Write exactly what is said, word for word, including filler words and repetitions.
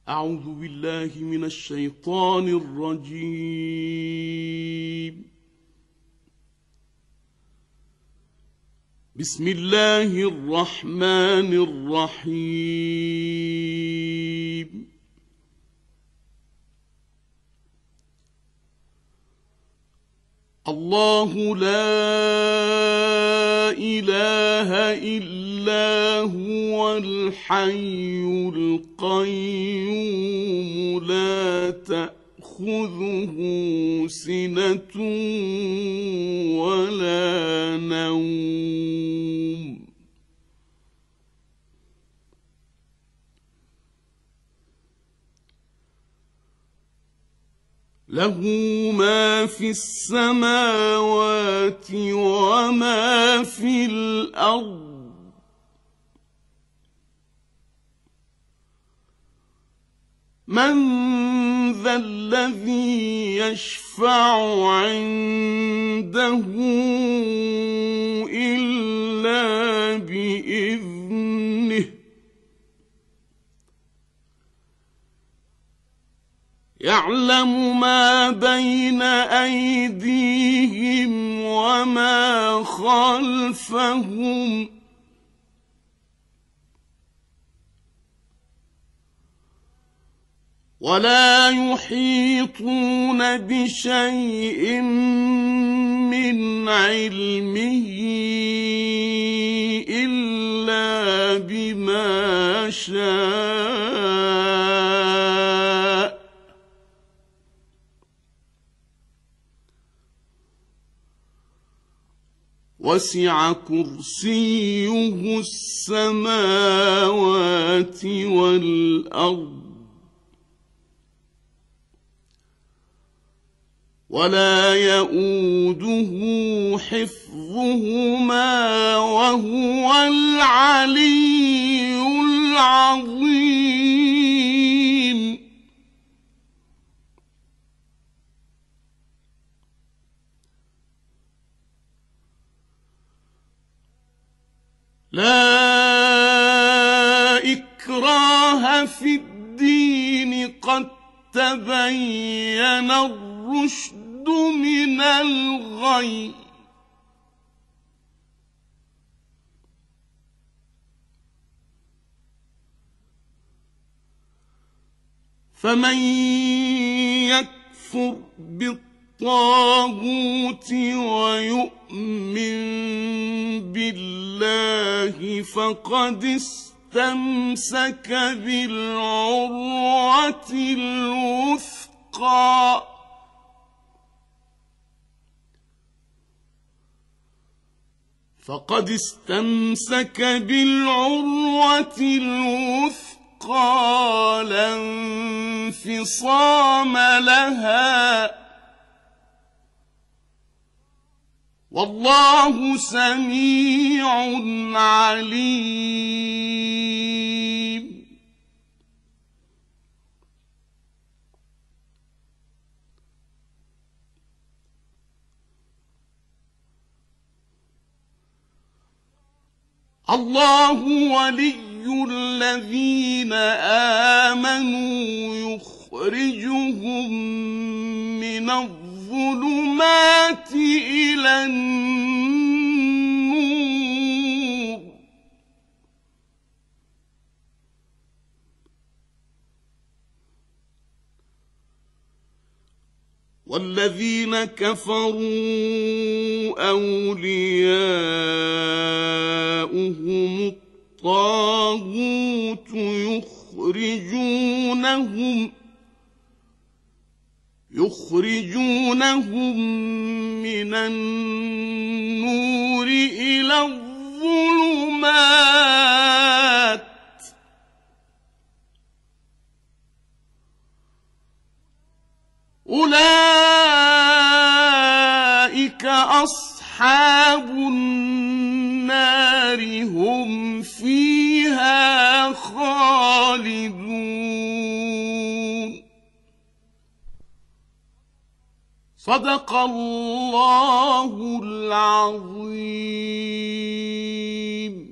أعوذ بالله من الشيطان الرجيم. بسم الله الرحمن الرحيم. الله لا إله إلا هو الحي القيوم لا تأخذه سنة ولا نوم له ما في السماوات وما في الأرض من ذا الذي يشفع عنده إلا بإذنه يعلم ما بين أيديهم وما خلفهم ولا يحيطون بشيء من علمه إلا بما شاء وسع كرسيه السماوات والأرض ولا يؤوده حفظهما وهو العلي العظيم. لا إكراه في الدين قد تبين الرشد من الغي فمن يكفر بالطاغوت ويؤمن بالله فقد استمسك بالعروة الوثقى فقد استمسك بالعروة الوثقى لا انفصام لها والله سميع عليم. الله ولي الذين آمنوا يخرجهم من الظلمات إلى النور والذين كفروا أولياؤهم الطاغوت يخرجونهم يخرجونهم من النور إلى الظلمات أولئك أصحاب النار هم فيها خالدون. صدق الله العظيم.